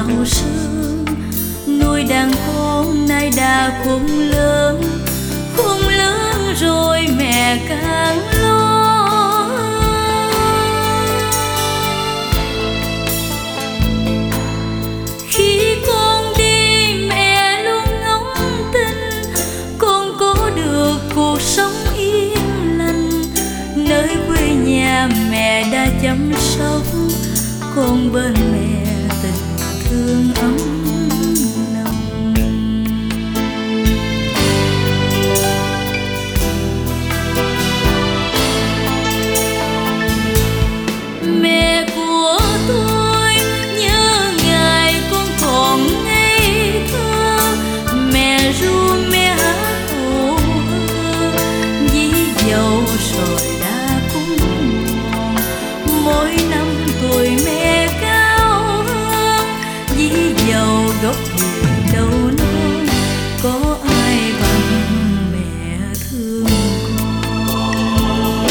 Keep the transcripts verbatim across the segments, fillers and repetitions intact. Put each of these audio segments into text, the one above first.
màu sương. Nuôi đàn con nay đã khôn lớn, khôn lớn rồi mẹ càng lo. Khi con đi mẹ luôn ngóng tin con có được cuộc sống yên lành. Nơi quê nhà mẹ đã chăm sóc con bên mẹ tình thương ấm nồng. Mẹ của tôi nhớ ngày con còn ngây thơ, mẹ ru mẹ hát ồ dí dầu rồi đã cũng mòn. Mỗi năm tuổi mẹ cao hơn, dí dầu gốc gì đâu non, có ai bằng mẹ thương con.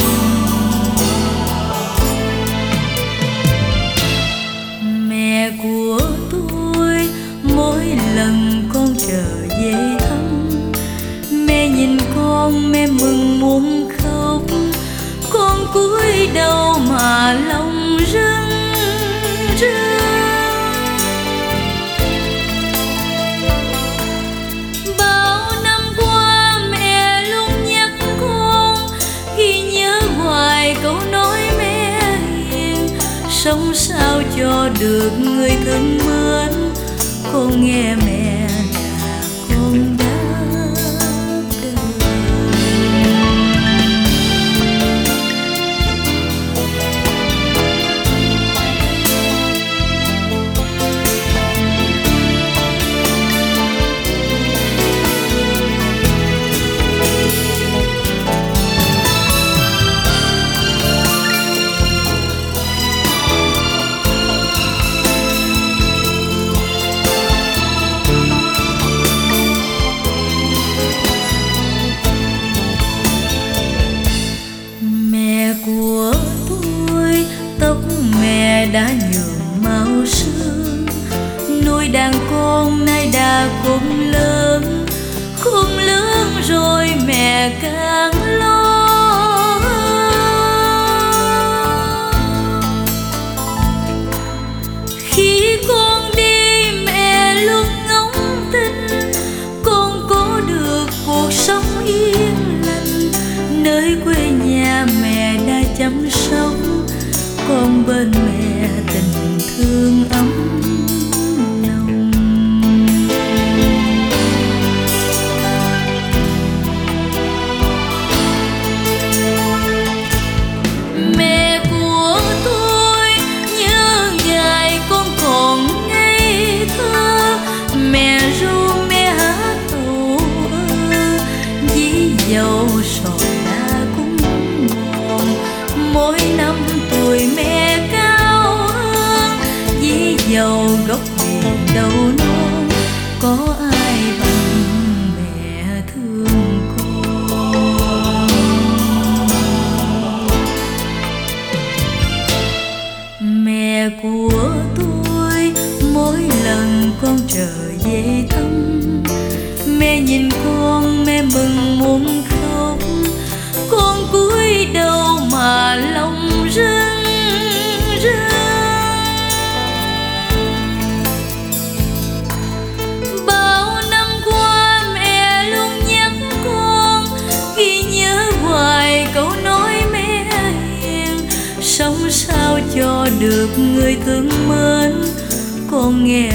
Mẹ của tôi mỗi lần con trở về thăm, mẹ nhìn con mẹ mừng muốn khóc. Con cúi đầu mà lòng rưng rưng. Bao năm qua mẹ luôn nhắc con, ghi nhớ hoài câu nói mẹ hiền. Sống sao cho được người thân mến, con nghe mẹ là con đáp đời. Của tôi tóc mẹ đã nhuộm màu sương. Nuôi đàn con nay đã khôn lớn, khôn lớn rồi mẹ càng lo. Khi con đi mẹ luôn ngóng tin con có được cuộc sống yên lành. Nơi quê nhà mẹ đã chăm sóc con bên mẹ tình thương ấm nồng. Mẹ của tôi nhớ ngày con còn ngây thơ, mẹ ru mẹ hát ồ dí dầu rồi đã cũng mòn. Mỗi năm tuổi mẹ cao hơn, dí dầu gốc gì đâu non, có ai bằng mẹ thương con. Mẹ của tôi mỗi lần con trở về thăm, mẹ nhìn con mẹ mừng muốn khóc. Con cúi đầu mà lòng rưng rưng. Bao năm qua mẹ luôn nhắc con, ghi nhớ hoài câu nói mẹ hiền. Sống sao cho được người thương mến, con nghe